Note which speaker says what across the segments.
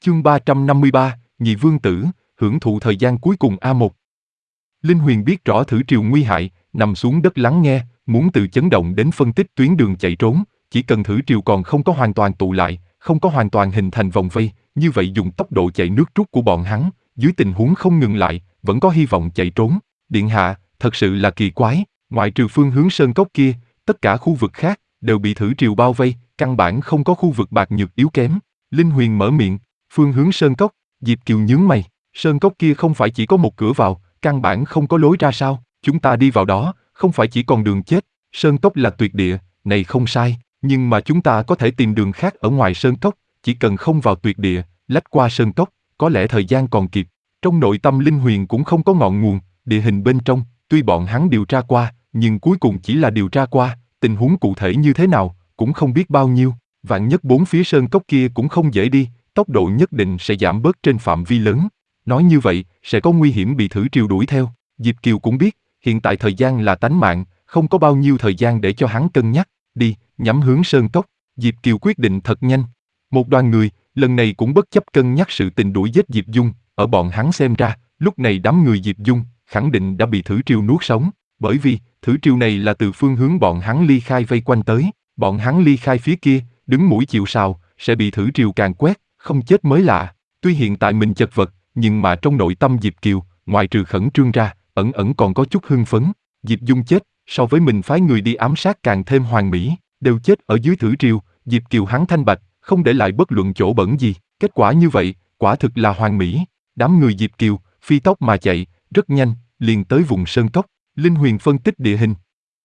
Speaker 1: Chương 353, Nhị Vương Tử, hưởng thụ thời gian cuối cùng A1. Linh Huyền biết rõ thử triều nguy hại, nằm xuống đất lắng nghe, muốn từ chấn động đến phân tích tuyến đường chạy trốn, chỉ cần thử triều còn không có hoàn toàn tụ lại, không có hoàn toàn hình thành vòng vây, như vậy dùng tốc độ chạy nước rút của bọn hắn, dưới tình huống không ngừng lại, vẫn có hy vọng chạy trốn. Điện hạ, thật sự là kỳ quái, ngoại trừ phương hướng sơn cốc kia, tất cả khu vực khác đều bị thử triều bao vây, căn bản không có khu vực bạc nhược yếu kém. Linh Huyền mở miệng, phương hướng sơn cốc, Diệp Kiều nhướng mày, sơn cốc kia không phải chỉ có một cửa vào, căn bản không có lối ra sao, chúng ta đi vào đó, không phải chỉ còn đường chết, sơn cốc là tuyệt địa, này không sai, nhưng mà chúng ta có thể tìm đường khác ở ngoài sơn cốc, chỉ cần không vào tuyệt địa, lách qua sơn cốc, có lẽ thời gian còn kịp. Trong nội tâm Linh Huyền cũng không có ngọn nguồn, địa hình bên trong, tuy bọn hắn điều tra qua, nhưng cuối cùng chỉ là điều tra qua, tình huống cụ thể như thế nào, cũng không biết bao nhiêu, vạn nhất bốn phía sơn cốc kia cũng không dễ đi, tốc độ nhất định sẽ giảm bớt trên phạm vi lớn. Nói như vậy, sẽ có nguy hiểm bị thử triều đuổi theo. Diệp Kiều cũng biết, hiện tại thời gian là tánh mạng, không có bao nhiêu thời gian để cho hắn cân nhắc. Đi, nhắm hướng sơn cốc. Diệp Kiều quyết định thật nhanh. Một đoàn người, lần này cũng bất chấp cân nhắc sự tình đuổi giết Diệp Dung, ở bọn hắn xem ra, lúc này đám người Diệp Dung, khẳng định đã bị thử triều nuốt sống, bởi vì, thử triều này là từ phương hướng bọn hắn ly khai vây quanh tới, bọn hắn ly khai phía kia, đứng mũi chịu sào, sẽ bị thử triều càn quét, không chết mới lạ. Tuy hiện tại mình chật vật, nhưng mà trong nội tâm Diệp Kiều, ngoài trừ khẩn trương ra, ẩn ẩn còn có chút hưng phấn. Diệp Dung chết, so với mình phái người đi ám sát càng thêm hoàn mỹ, đều chết ở dưới thử triều, Diệp Kiều hắn thanh bạch, không để lại bất luận chỗ bẩn gì. Kết quả như vậy, quả thực là hoàn mỹ. Đám người Diệp Kiều, phi tốc mà chạy, rất nhanh, liền tới vùng sơn cốc. Linh Huyền phân tích địa hình.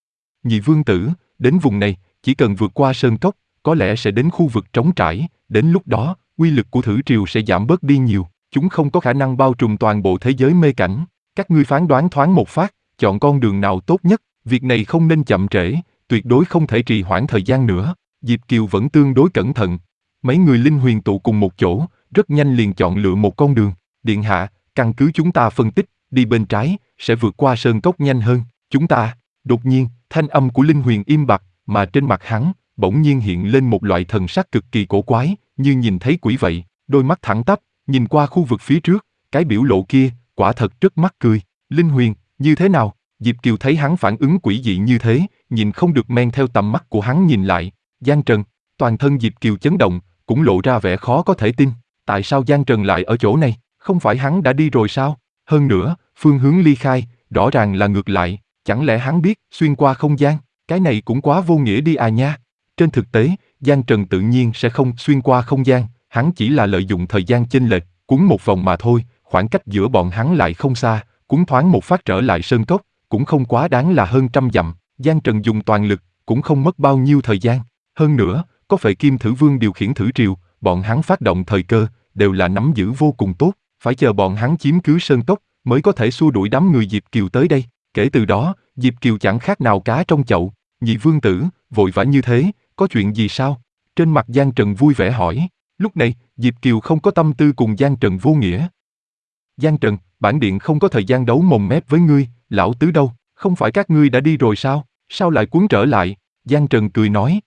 Speaker 1: Nhị Vương Tử, đến vùng này, chỉ cần vượt qua sơn cốc, có lẽ sẽ đến khu vực trống trải, đến lúc đó, uy lực của thử triều sẽ giảm bớt đi nhiều, chúng không có khả năng bao trùm toàn bộ thế giới mê cảnh. Các ngươi phán đoán thoáng một phát, chọn con đường nào tốt nhất, việc này không nên chậm trễ, tuyệt đối không thể trì hoãn thời gian nữa. Diệp Kiều vẫn tương đối cẩn thận. Mấy người Linh Huyền tụ cùng một chỗ, rất nhanh liền chọn lựa một con đường. Điện hạ, căn cứ chúng ta phân tích, đi bên trái, sẽ vượt qua sơn cốc nhanh hơn. Chúng ta, đột nhiên, thanh âm của Linh Huyền im bặt, mà trên mặt hắn, bỗng nhiên hiện lên một loại thần sắc cực kỳ cổ quái, như nhìn thấy quỷ vậy, đôi mắt thẳng tắp, nhìn qua khu vực phía trước, cái biểu lộ kia, quả thật rất mắc cười. Linh Huyền, như thế nào? Diệp Kiều thấy hắn phản ứng quỷ dị như thế, nhìn không được men theo tầm mắt của hắn nhìn lại. Giang Trần, toàn thân Diệp Kiều chấn động, cũng lộ ra vẻ khó có thể tin. Tại sao Giang Trần lại ở chỗ này? Không phải hắn đã đi rồi sao? Hơn nữa, phương hướng ly khai, rõ ràng là ngược lại. Chẳng lẽ hắn biết xuyên qua không gian? Cái này cũng quá vô nghĩa đi à nha. Trên thực tế, Giang Trần tự nhiên sẽ không xuyên qua không gian, hắn chỉ là lợi dụng thời gian chênh lệch, cuốn một vòng mà thôi, khoảng cách giữa bọn hắn lại không xa, cuốn thoáng một phát trở lại sơn cốc, cũng không quá đáng là hơn 100 dặm. Giang Trần dùng toàn lực, cũng không mất bao nhiêu thời gian. Hơn nữa, có Phệ Kim Thử Vương điều khiển thử triều, bọn hắn phát động thời cơ, đều là nắm giữ vô cùng tốt, phải chờ bọn hắn chiếm cứ sơn cốc, mới có thể xua đuổi đám người Diệp Kiều tới đây. Kể từ đó, Diệp Kiều chẳng khác nào cá trong chậu. Nhị Vương Tử, vội vã như thế, có chuyện gì sao? Trên mặt Giang Trần vui vẻ hỏi. Lúc này, Diệp Kiều không có tâm tư cùng Giang Trần vô nghĩa. Giang Trần, bản điện không có thời gian đấu mồm mép với ngươi, lão tứ đâu, không phải các ngươi đã đi rồi sao? Sao lại cuốn trở lại? Giang Trần cười nói.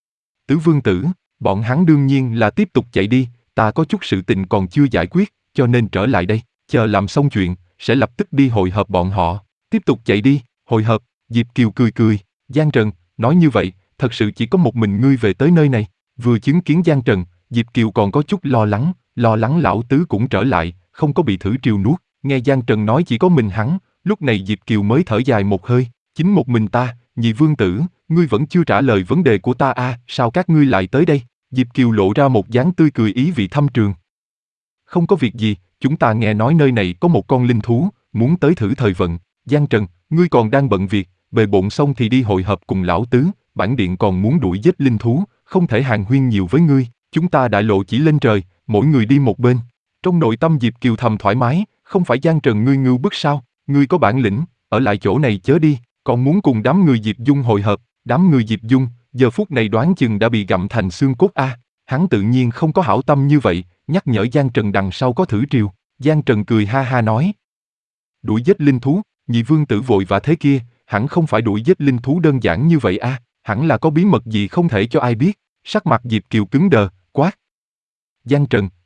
Speaker 1: Tứ Vương Tử, bọn hắn đương nhiên là tiếp tục chạy đi, ta có chút sự tình còn chưa giải quyết, cho nên trở lại đây, chờ làm xong chuyện, sẽ lập tức đi hội hợp bọn họ. Tiếp tục chạy đi, hội hợp. Diệp Kiều cười cười. Giang Trần, nói như vậy, thật sự chỉ có một mình ngươi về tới nơi này. Vừa chứng kiến Giang Trần, Diệp Kiều còn có chút lo lắng lão tứ cũng trở lại, không có bị thử triều nuốt. Nghe Giang Trần nói chỉ có mình hắn, lúc này Diệp Kiều mới thở dài một hơi. Chính một mình ta, Nhị Vương Tử, ngươi vẫn chưa trả lời vấn đề của ta à, sao các ngươi lại tới đây? Diệp Kiều lộ ra một dáng tươi cười ý vị thâm trường. Không có việc gì, chúng ta nghe nói nơi này có một con linh thú, muốn tới thử thời vận. Giang Trần, ngươi còn đang bận việc, bề bộn xong thì đi hội hợp cùng lão tứ, bản điện còn muốn đuổi giết linh thú, không thể hàn huyên nhiều với ngươi, chúng ta đại lộ chỉ lên trời, mỗi người đi một bên. Trong nội tâm Diệp Kiều thầm thoải mái, không phải Giang Trần ngươi ngưu bức sao, ngươi có bản lĩnh, ở lại chỗ này chớ đi, còn muốn cùng đám người Diệp Dung hội hợp, đám người Diệp Dung, giờ phút này đoán chừng đã bị gặm thành xương cốt a. Hắn tự nhiên không có hảo tâm như vậy, nhắc nhở Giang Trần đằng sau có thử triều. Giang Trần cười ha ha nói. Đuổi giết linh thú, Nhị Vương Tử vội và thế kia, hẳn không phải đuổi giết linh thú đơn giản như vậy a, hẳn là có bí mật gì không thể cho ai biết. Sắc mặt Diệp Kiều cứng đờ, quát. Giang Trần,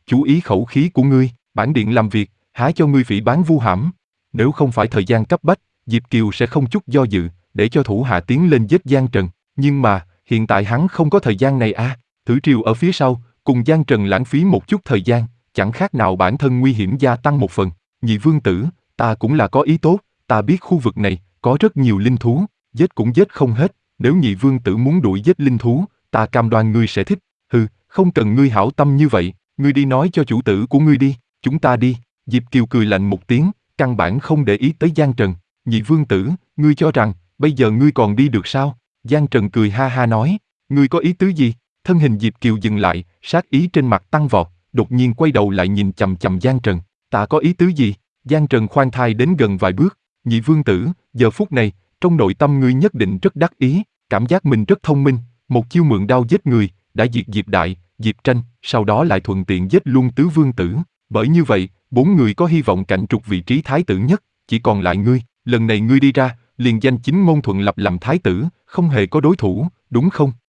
Speaker 1: chú ý khẩu khí của ngươi, bản điện làm việc, há cho ngươi phỉ báng vu hãm. Nếu không phải thời gian cấp bách, Diệp Kiều sẽ không chút do dự, để cho thủ hạ tiến lên giết Giang Trần. Nhưng mà, hiện tại hắn không có thời gian này à, Thử Triều ở phía sau, cùng Giang Trần lãng phí một chút thời gian, chẳng khác nào bản thân nguy hiểm gia tăng một phần. Nhị vương tử, ta cũng là có ý tốt, ta biết khu vực này có rất nhiều linh thú, giết cũng giết không hết, nếu nhị vương tử muốn đuổi giết linh thú, ta cam đoan ngươi sẽ thích. Hừ, không cần ngươi hảo tâm như vậy, ngươi đi nói cho chủ tử của ngươi đi, chúng ta đi. Diệp Kiều cười lạnh một tiếng, căn bản không để ý tới Giang Trần. Nhị vương tử, ngươi cho rằng, bây giờ ngươi còn đi được sao? Giang Trần cười ha ha nói, ngươi có ý tứ gì? Thân hình Diệp Kiều dừng lại, sát ý trên mặt tăng vọt, đột nhiên quay đầu lại nhìn chằm chằm Giang Trần. Ta có ý tứ gì? Giang Trần khoan thai đến gần vài bước. Nhị vương tử, giờ phút này, trong nội tâm ngươi nhất định rất đắc ý, cảm giác mình rất thông minh, một chiêu mượn đao giết người, đã diệt Diệp Đại, Diệp Tranh, sau đó lại thuận tiện giết luôn tứ vương tử. Bởi như vậy, 4 người có hy vọng cạnh trục vị trí thái tử nhất, chỉ còn lại ngươi. Lần này ngươi đi ra, liền danh chính ngôn thuận lập làm thái tử, không hề có đối thủ, đúng không?